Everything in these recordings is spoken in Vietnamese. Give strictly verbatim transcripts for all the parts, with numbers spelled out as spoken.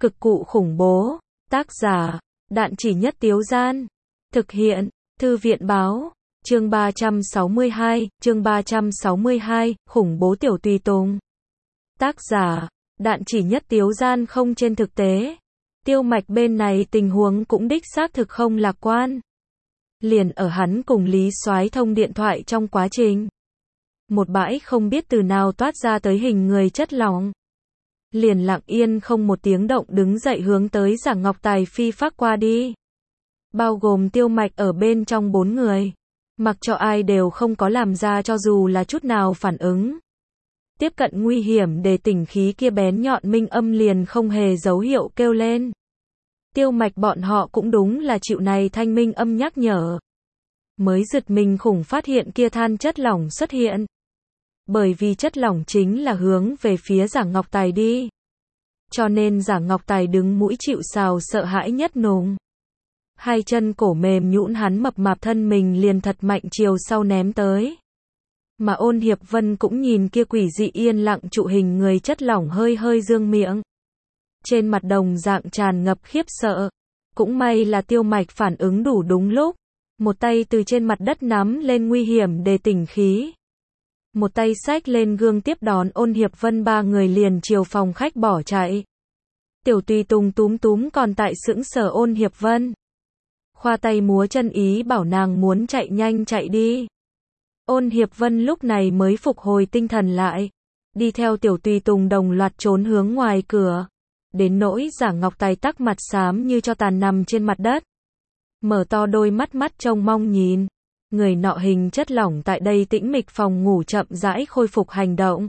Cực cụ khủng bố. Tác giả, Đạn Chỉ Nhất Tiếu Gian. Thực hiện, Thư viện Báo. Chương ba trăm sáu mươi hai, chương ba trăm sáu mươi hai, khủng bố tiểu tùy tùng. Tác giả, Đạn Chỉ Nhất Tiếu Gian. Không, trên thực tế, Tiêu Mạch bên này tình huống cũng đích xác thực không lạc quan. Liền ở hắn cùng Lý Soái thông điện thoại trong quá trình, một bãi không biết từ nào toát ra tới hình người chất lỏng. Liền lặng yên không một tiếng động đứng dậy hướng tới Giảng Ngọc Tài phi phác qua đi. Bao gồm Tiêu Mạch ở bên trong bốn người. Mặc cho ai đều không có làm ra cho dù là chút nào phản ứng. Tiếp cận nguy hiểm để tỉnh khí kia bén nhọn minh âm liền không hề dấu hiệu kêu lên. Tiêu Mạch bọn họ cũng đúng là chịu này thanh minh âm nhắc nhở. Mới giật mình khủng phát hiện kia than chất lỏng xuất hiện. Bởi vì chất lỏng chính là hướng về phía Giảng Ngọc Tài đi. Cho nên Giảng Ngọc Tài đứng mũi chịu sào sợ hãi nhất nùng. Hai chân cổ mềm nhũn hắn mập mạp thân mình liền thật mạnh chiều sau ném tới. Mà Ôn Hiệp Vân cũng nhìn kia quỷ dị yên lặng trụ hình người chất lỏng hơi hơi dương miệng. Trên mặt đồng dạng tràn ngập khiếp sợ. Cũng may là Tiêu Mạch phản ứng đủ đúng lúc. Một tay từ trên mặt đất nắm lên nguy hiểm để tỉnh khí. Một tay xách lên gương tiếp đón Ôn Hiệp Vân ba người liền chiều phòng khách bỏ chạy. Tiểu tùy tùng túm túm còn tại sững sờ Ôn Hiệp Vân. Khoa tay múa chân ý bảo nàng muốn chạy nhanh chạy đi. Ôn Hiệp Vân lúc này mới phục hồi tinh thần lại. Đi theo tiểu tùy tùng đồng loạt trốn hướng ngoài cửa. Đến nỗi Giảng Ngọc Tài tắc mặt xám như cho tàn nằm trên mặt đất. Mở to đôi mắt mắt trông mong nhìn. Người nọ hình chất lỏng tại đây tĩnh mịch phòng ngủ chậm rãi khôi phục hành động.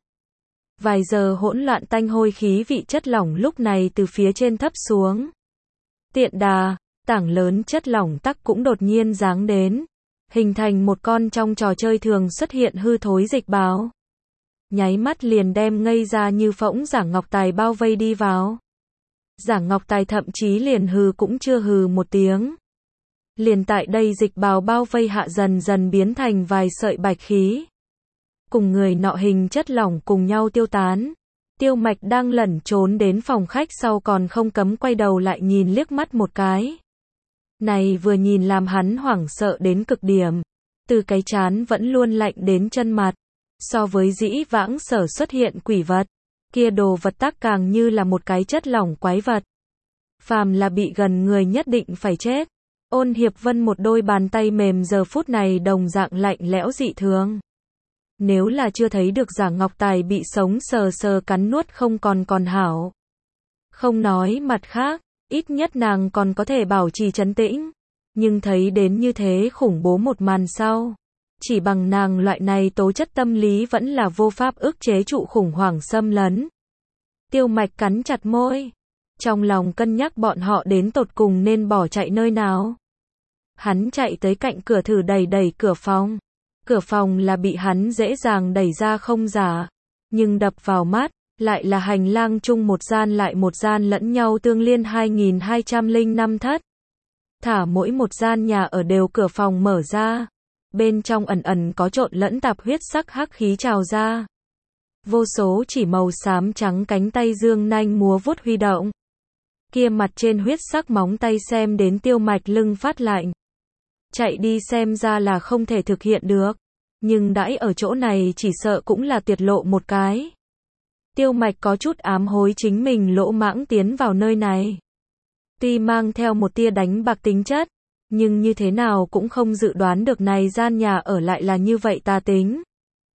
Vài giờ hỗn loạn tanh hôi khí vị chất lỏng lúc này từ phía trên thấp xuống. Tiện đà, tảng lớn chất lỏng tắc cũng đột nhiên giáng đến. Hình thành một con trong trò chơi thường xuất hiện hư thối dịch báo. Nháy mắt liền đem ngây ra như phỗng Giảng Ngọc Tài bao vây đi vào. Giảng Ngọc Tài thậm chí liền hừ cũng chưa hừ một tiếng. Liền tại đây dịch bào bao vây hạ dần dần biến thành vài sợi bạch khí. Cùng người nọ hình chất lỏng cùng nhau tiêu tán. Tiêu Mạch đang lẩn trốn đến phòng khách sau còn không cấm quay đầu lại nhìn liếc mắt một cái. Này vừa nhìn làm hắn hoảng sợ đến cực điểm. Từ cái trán vẫn luôn lạnh đến chân mặt. So với dĩ vãng sở xuất hiện quỷ vật. Kia đồ vật tác càng như là một cái chất lỏng quái vật. Phàm là bị gần người nhất định phải chết. Ôn Hiệp Vân một đôi bàn tay mềm giờ phút này đồng dạng lạnh lẽo dị thường. Nếu là chưa thấy được Giảng Ngọc Tài bị sống sờ sờ cắn nuốt không còn còn hảo. Không nói mặt khác, ít nhất nàng còn có thể bảo trì trấn tĩnh. Nhưng thấy đến như thế khủng bố một màn sau. Chỉ bằng nàng loại này tố chất tâm lý vẫn là vô pháp ức chế trụ khủng hoảng xâm lấn. Tiêu Mạch cắn chặt môi. Trong lòng cân nhắc bọn họ đến tột cùng nên bỏ chạy nơi nào. Hắn chạy tới cạnh cửa thử đẩy đẩy cửa phòng. Cửa phòng là bị hắn dễ dàng đẩy ra không giả. Nhưng đập vào mắt, lại là hành lang chung một gian lại một gian lẫn nhau tương liên hai nghìn hai trăm lẻ năm thất. Thả mỗi một gian nhà ở đều cửa phòng mở ra. Bên trong ẩn ẩn có trộn lẫn tạp huyết sắc hắc khí trào ra. Vô số chỉ màu xám trắng cánh tay dương nanh múa vuốt huy động. Kia mặt trên huyết sắc móng tay xem đến Tiêu Mạch lưng phát lạnh. Chạy đi xem ra là không thể thực hiện được. Nhưng đãi ở chỗ này chỉ sợ cũng là tiệt lộ một cái. Tiêu Mạch có chút ám hối chính mình lỗ mãng tiến vào nơi này. Tuy mang theo một tia đánh bạc tính chất. Nhưng như thế nào cũng không dự đoán được này gian nhà ở lại là như vậy tà tính.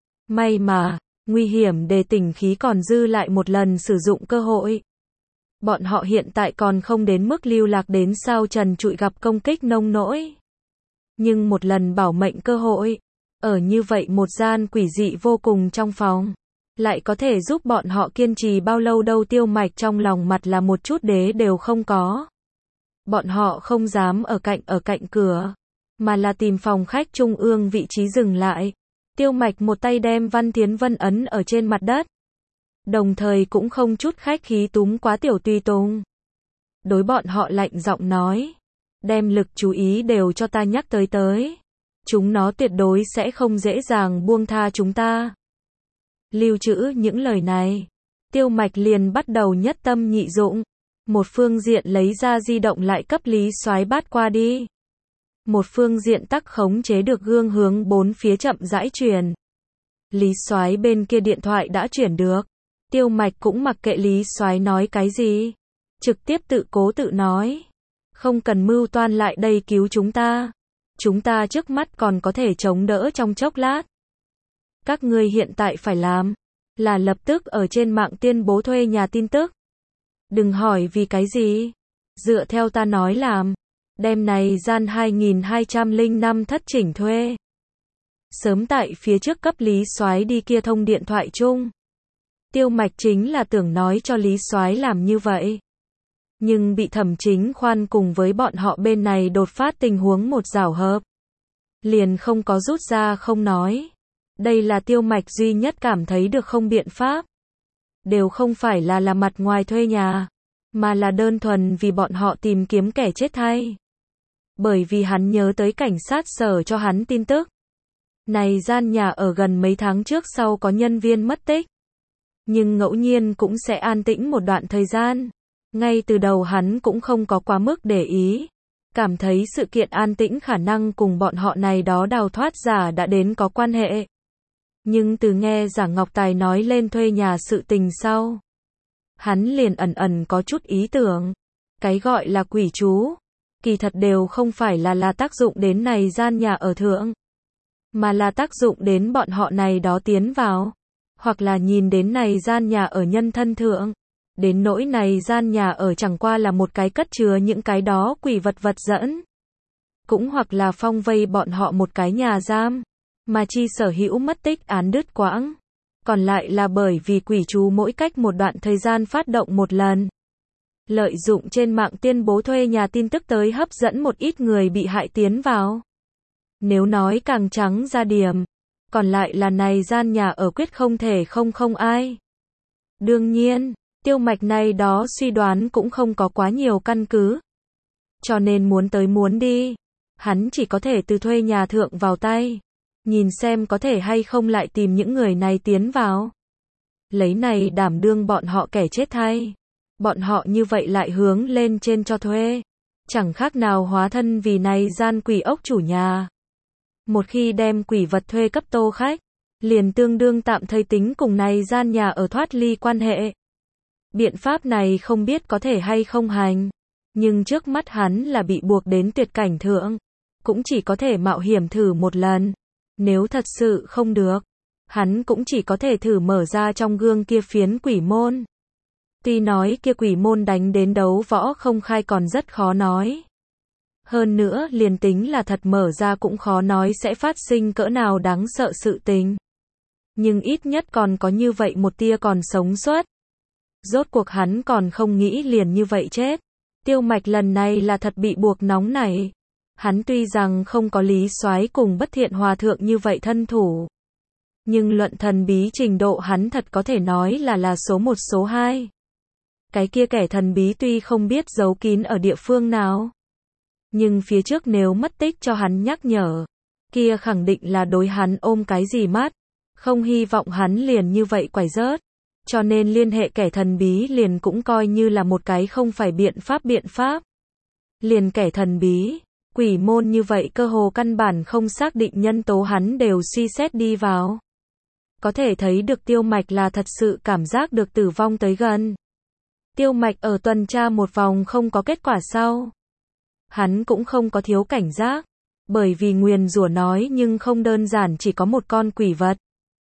May mà, nguy hiểm để tỉnh khí còn dư lại một lần sử dụng cơ hội. Bọn họ hiện tại còn không đến mức lưu lạc đến sao trần trụi gặp công kích nông nỗi. Nhưng một lần bảo mệnh cơ hội, ở như vậy một gian quỷ dị vô cùng trong phòng, lại có thể giúp bọn họ kiên trì bao lâu đâu. Tiêu Mạch trong lòng mặt là một chút đế đều không có. Bọn họ không dám ở cạnh ở cạnh cửa, mà là tìm phòng khách trung ương vị trí dừng lại. Tiêu Mạch một tay đem Văn Thiến Vân ấn ở trên mặt đất. Đồng thời cũng không chút khách khí túm quá tiểu tùy tùng. Đối bọn họ lạnh giọng nói. Đem lực chú ý đều cho ta nhắc tới tới. Chúng nó tuyệt đối sẽ không dễ dàng buông tha chúng ta. Lưu trữ những lời này. Tiêu Mạch liền bắt đầu nhất tâm nhị dụng. Một phương diện lấy ra di động lại cấp Lý Soái bắt qua đi. Một phương diện tắc khống chế được gương hướng bốn phía chậm rãi chuyển. Lý Soái bên kia điện thoại đã chuyển được. Tiêu Mạch cũng mặc kệ Lý Soái nói cái gì. Trực tiếp tự cố tự nói. Không cần mưu toan lại đây cứu chúng ta. Chúng ta trước mắt còn có thể chống đỡ trong chốc lát. Các ngươi hiện tại phải làm là lập tức ở trên mạng tuyên bố thuê nhà tin tức. Đừng hỏi vì cái gì. Dựa theo ta nói làm. Đêm này gian hai nghìn hai trăm lẻ năm thất chỉnh thuê. Sớm tại phía trước cấp Lý Soái đi kia thông điện thoại chung. Tiêu Mạch chính là tưởng nói cho Lý Soái làm như vậy. Nhưng bị Thẩm Chính Khoan cùng với bọn họ bên này đột phát tình huống một rào hợp. Liền không có rút ra không nói. Đây là Tiêu Mạch duy nhất cảm thấy được không biện pháp. Đều không phải là là mặt ngoài thuê nhà. Mà là đơn thuần vì bọn họ tìm kiếm kẻ chết thay. Bởi vì hắn nhớ tới cảnh sát sở cho hắn tin tức. Này gian nhà ở gần mấy tháng trước sau có nhân viên mất tích. Nhưng ngẫu nhiên cũng sẽ an tĩnh một đoạn thời gian. Ngay từ đầu hắn cũng không có quá mức để ý. Cảm thấy sự kiện an tĩnh khả năng cùng bọn họ này đó đào thoát giả đã đến có quan hệ. Nhưng từ nghe Giả Ngọc Tài nói lên thuê nhà sự tình sau. Hắn liền ẩn ẩn có chút ý tưởng. Cái gọi là quỷ chú. Kỳ thật đều không phải là là tác dụng đến này gian nhà ở thượng. Mà là tác dụng đến bọn họ này đó tiến vào. Hoặc là nhìn đến này gian nhà ở nhân thân thượng. Đến nỗi này gian nhà ở chẳng qua là một cái cất chứa những cái đó quỷ vật vật dẫn. Cũng hoặc là phong vây bọn họ một cái nhà giam. Mà chi sở hữu mất tích án đứt quãng. Còn lại là bởi vì quỷ chú mỗi cách một đoạn thời gian phát động một lần. Lợi dụng trên mạng tuyên bố thuê nhà tin tức tới hấp dẫn một ít người bị hại tiến vào. Nếu nói càng trắng ra điểm. Còn lại là này gian nhà ở quyết không thể không không ai. Đương nhiên, Tiêu Mạch này đó suy đoán cũng không có quá nhiều căn cứ. Cho nên muốn tới muốn đi. Hắn chỉ có thể từ thuê nhà thượng vào tay. Nhìn xem có thể hay không lại tìm những người này tiến vào. Lấy này đảm đương bọn họ kẻ chết thay. Bọn họ như vậy lại hướng lên trên cho thuê. Chẳng khác nào hóa thân vì này gian quỷ ốc chủ nhà. Một khi đem quỷ vật thuê cấp tô khách. Liền tương đương tạm thời tính cùng này gian nhà ở thoát ly quan hệ. Biện pháp này không biết có thể hay không hành. Nhưng trước mắt hắn là bị buộc đến tuyệt cảnh thượng. Cũng chỉ có thể mạo hiểm thử một lần. Nếu thật sự không được, hắn cũng chỉ có thể thử mở ra trong gương kia phiến quỷ môn. Tuy nói kia quỷ môn đánh đến đấu võ không khai còn rất khó nói. Hơn nữa liền tính là thật mở ra cũng khó nói sẽ phát sinh cỡ nào đáng sợ sự tình. Nhưng ít nhất còn có như vậy một tia còn sống sót. Rốt cuộc hắn còn không nghĩ liền như vậy chết. Tiêu Mạch lần này là thật bị buộc nóng này. Hắn tuy rằng không có Lý Soái cùng Bất Thiện Hòa thượng như vậy thân thủ. Nhưng luận thần bí trình độ hắn thật có thể nói là là số một số hai. Cái kia kẻ thần bí tuy không biết giấu kín ở địa phương nào. Nhưng phía trước nếu mất tích cho hắn nhắc nhở. Kia khẳng định là đối hắn ôm cái gì mắt. Không hy vọng hắn liền như vậy quải rớt. Cho nên liên hệ kẻ thần bí liền cũng coi như là một cái không phải biện pháp biện pháp. Liền kẻ thần bí. Quỷ môn như vậy cơ hồ căn bản không xác định nhân tố hắn đều suy xét đi vào. Có thể thấy được Tiêu Mạch là thật sự cảm giác được tử vong tới gần. Tiêu Mạch ở tuần tra một vòng không có kết quả sau. Hắn cũng không có thiếu cảnh giác. Bởi vì nguyền rủa nói nhưng không đơn giản chỉ có một con quỷ vật.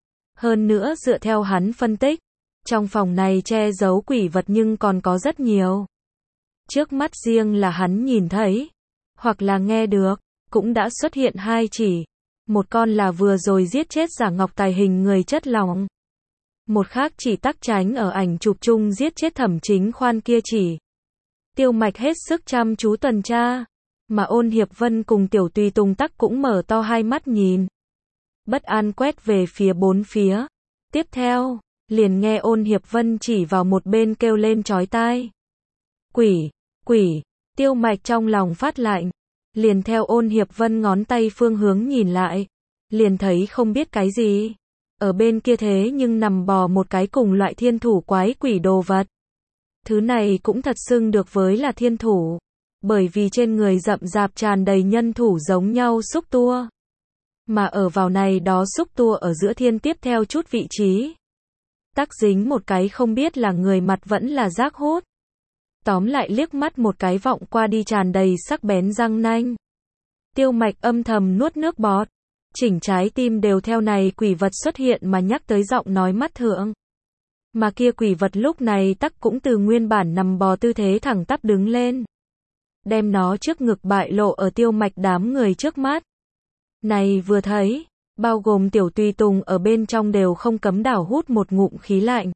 Hơn nữa dựa theo hắn phân tích. Trong phòng này che giấu quỷ vật nhưng còn có rất nhiều. Trước mắt riêng là hắn nhìn thấy. Hoặc là nghe được, cũng đã xuất hiện hai chỉ. Một con là vừa rồi giết chết Giả Ngọc Tài hình người chất lỏng. Một khác chỉ tắc tránh ở ảnh chụp chung giết chết Thẩm Chính Khoan kia chỉ. Tiêu Mạch hết sức chăm chú tuần tra. Mà Ôn Hiệp Vân cùng Tiểu Tùy Tùng tắc cũng mở to hai mắt nhìn. Bất an quét về phía bốn phía. Tiếp theo, liền nghe Ôn Hiệp Vân chỉ vào một bên kêu lên chói tai. Quỷ, quỷ. Tiêu Mạch trong lòng phát lạnh, liền theo Ôn Hiệp Vân ngón tay phương hướng nhìn lại, liền thấy không biết cái gì. Ở bên kia thế nhưng nằm bò một cái cùng loại thiên thủ quái quỷ đồ vật. Thứ này cũng thật xưng được với là thiên thủ, bởi vì trên người rậm rạp tràn đầy nhân thủ giống nhau xúc tua. Mà ở vào này đó xúc tua ở giữa thiên tiếp theo chút vị trí. Tắc dính một cái không biết là người mặt vẫn là rác hút. Tóm lại liếc mắt một cái vọng qua đi tràn đầy sắc bén răng nanh. Tiêu Mạch âm thầm nuốt nước bọt. Chỉnh trái tim đều theo này quỷ vật xuất hiện mà nhắc tới giọng nói mắt thượng. Mà kia quỷ vật lúc này tắc cũng từ nguyên bản nằm bò tư thế thẳng tắp đứng lên. Đem nó trước ngực bại lộ ở Tiêu Mạch đám người trước mắt. Này vừa thấy, bao gồm Tiểu Tùy Tùng ở bên trong đều không cấm đảo hút một ngụm khí lạnh.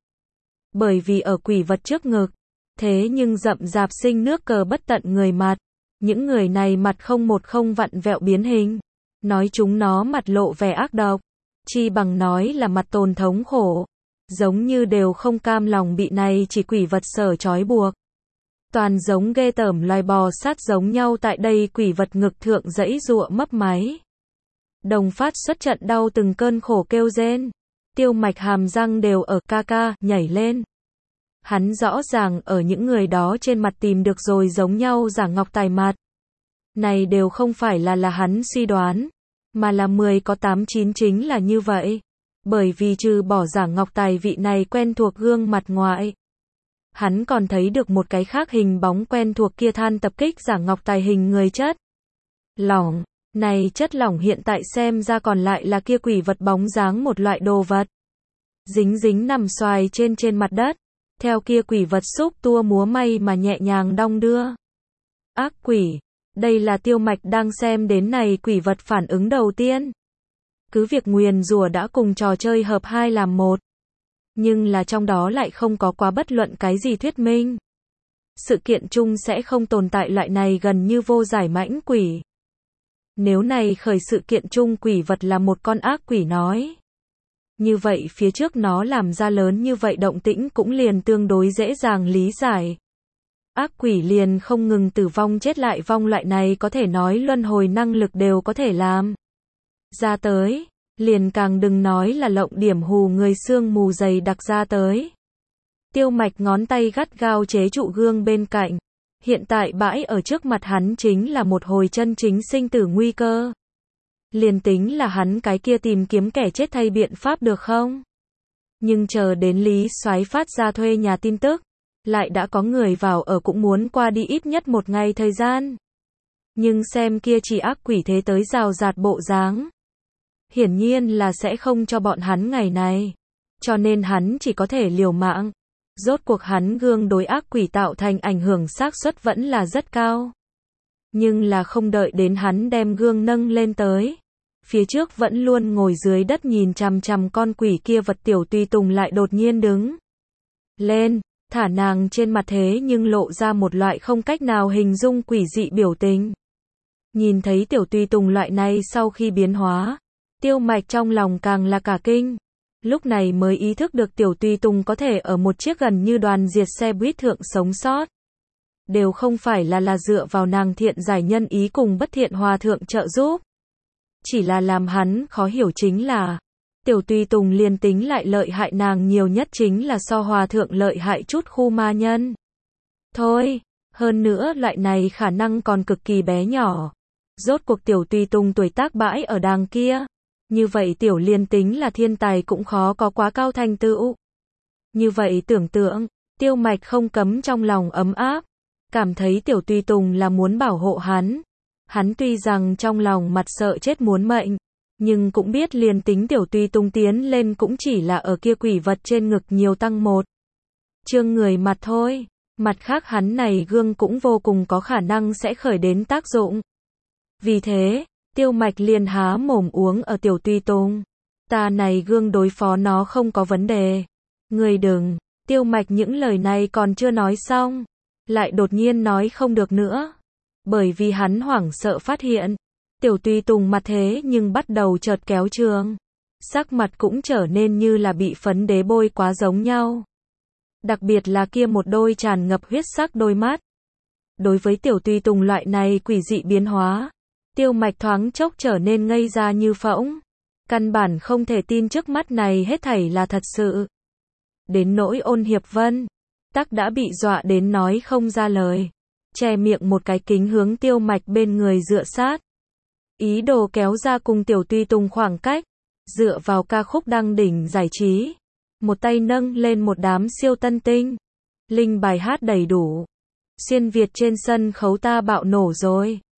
Bởi vì ở quỷ vật trước ngực, thế nhưng rậm rạp sinh nước cờ bất tận người mặt. Những người này mặt không một không vặn vẹo biến hình. Nói chúng nó mặt lộ vẻ ác độc. Chi bằng nói là mặt tồn thống khổ. Giống như đều không cam lòng bị này chỉ quỷ vật sở trói buộc. Toàn giống ghê tởm loài bò sát giống nhau tại đây quỷ vật ngực thượng dãy giụa mấp máy. Đồng phát xuất trận đau từng cơn khổ kêu rên. Tiêu Mạch hàm răng đều ở ca ca, nhảy lên. Hắn rõ ràng ở những người đó trên mặt tìm được rồi giống nhau giả ngọc tài mặt. Này đều không phải là là hắn suy đoán, mà là mười có tám chín chính là như vậy. Bởi vì trừ bỏ giả ngọc tài vị này quen thuộc gương mặt ngoại. Hắn còn thấy được một cái khác hình bóng quen thuộc kia than tập kích giả ngọc tài hình người chất lỏng. Này chất lỏng hiện tại xem ra còn lại là kia quỷ vật bóng dáng một loại đồ vật. Dính dính nằm xoài trên trên mặt đất. Theo kia quỷ vật xúc tua múa may mà nhẹ nhàng đong đưa. Ác quỷ. Đây là Tiêu Mạch đang xem đến này quỷ vật phản ứng đầu tiên. Cứ việc nguyền rủa đã cùng trò chơi hợp hai làm một. Nhưng là trong đó lại không có quá bất luận cái gì thuyết minh. Sự kiện chung sẽ không tồn tại loại này gần như vô giải mãnh quỷ. Nếu này khởi sự kiện chung quỷ vật là một con ác quỷ nói. Như vậy phía trước nó làm ra lớn như vậy động tĩnh cũng liền tương đối dễ dàng lý giải. Ác quỷ liền không ngừng tử vong chết lại vong loại này có thể nói luân hồi năng lực đều có thể làm. Ra tới, liền càng đừng nói là lộng điểm hù người xương mù dày đặc ra tới. Tiêu Mạch ngón tay gắt gao chế trụ gương bên cạnh. Hiện tại bãi ở trước mặt hắn chính là một hồi chân chính sinh tử nguy cơ. Liền tính là hắn cái kia tìm kiếm kẻ chết thay biện pháp được không? Nhưng chờ đến Lý Soái phát ra thuê nhà tin tức, lại đã có người vào ở cũng muốn qua đi ít nhất một ngày thời gian. Nhưng xem kia chỉ ác quỷ thế tới rào rạt bộ dáng. Hiển nhiên là sẽ không cho bọn hắn ngày này. Cho nên hắn chỉ có thể liều mạng. Rốt cuộc hắn gương đối ác quỷ tạo thành ảnh hưởng xác suất vẫn là rất cao. Nhưng là không đợi đến hắn đem gương nâng lên tới. Phía trước vẫn luôn ngồi dưới đất nhìn chằm chằm con quỷ kia vật Tiểu Tùy Tùng lại đột nhiên đứng lên, thả nàng trên mặt thế nhưng lộ ra một loại không cách nào hình dung quỷ dị biểu tình. Nhìn thấy Tiểu Tùy Tùng loại này sau khi biến hóa, Tiêu Mạch trong lòng càng là cả kinh. Lúc này mới ý thức được Tiểu Tùy Tùng có thể ở một chiếc gần như đoàn diệt xe buýt thượng sống sót. Đều không phải là là dựa vào nàng thiện giải nhân ý cùng bất thiện hòa thượng trợ giúp. Chỉ là làm hắn khó hiểu chính là, Tiểu Tùy Tùng liền tính lại lợi hại nàng nhiều nhất chính là so hòa thượng lợi hại chút khu ma nhân. Thôi, hơn nữa loại này khả năng còn cực kỳ bé nhỏ. Rốt cuộc Tiểu Tùy Tùng tuổi tác bãi ở đàng kia. Như vậy Tiểu liền tính là thiên tài cũng khó có quá cao thành tựu. Như vậy tưởng tượng, Tiêu Mạch không cấm trong lòng ấm áp. Cảm thấy Tiểu Tùy Tùng là muốn bảo hộ hắn. Hắn tuy rằng trong lòng mặt sợ chết muốn mệnh, nhưng cũng biết liền tính Tiểu Tùy Tùng tiến lên cũng chỉ là ở kia quỷ vật trên ngực nhiều tăng một chương người mặt thôi. Mặt khác hắn này gương cũng vô cùng có khả năng sẽ khởi đến tác dụng. Vì thế, Tiêu Mạch liền há mồm uống ở Tiểu Tùy Tùng. Ta này gương đối phó nó không có vấn đề. Người đừng, Tiêu Mạch những lời này còn chưa nói xong. Lại đột nhiên nói không được nữa. Bởi vì hắn hoảng sợ phát hiện. Tiểu Tùy Tùng mặt thế nhưng bắt đầu chợt kéo trường. Sắc mặt cũng trở nên như là bị phấn đế bôi quá giống nhau. Đặc biệt là kia một đôi tràn ngập huyết sắc đôi mắt. Đối với Tiểu Tùy Tùng loại này quỷ dị biến hóa, Tiêu Mạch thoáng chốc trở nên ngây ra như phỗng. Căn bản không thể tin trước mắt này hết thảy là thật sự. Đến nỗi Ôn Hiệp Vân, Tắc đã bị dọa đến nói không ra lời. Che miệng một cái kính hướng Tiêu Mạch bên người dựa sát. Ý đồ kéo ra cùng Tiểu Tùy Tùng khoảng cách. Dựa vào ca khúc đăng đỉnh giải trí. Một tay nâng lên một đám siêu tân tinh. Linh bài hát đầy đủ. Xuyên Việt trên sân khấu ta bạo nổ rồi.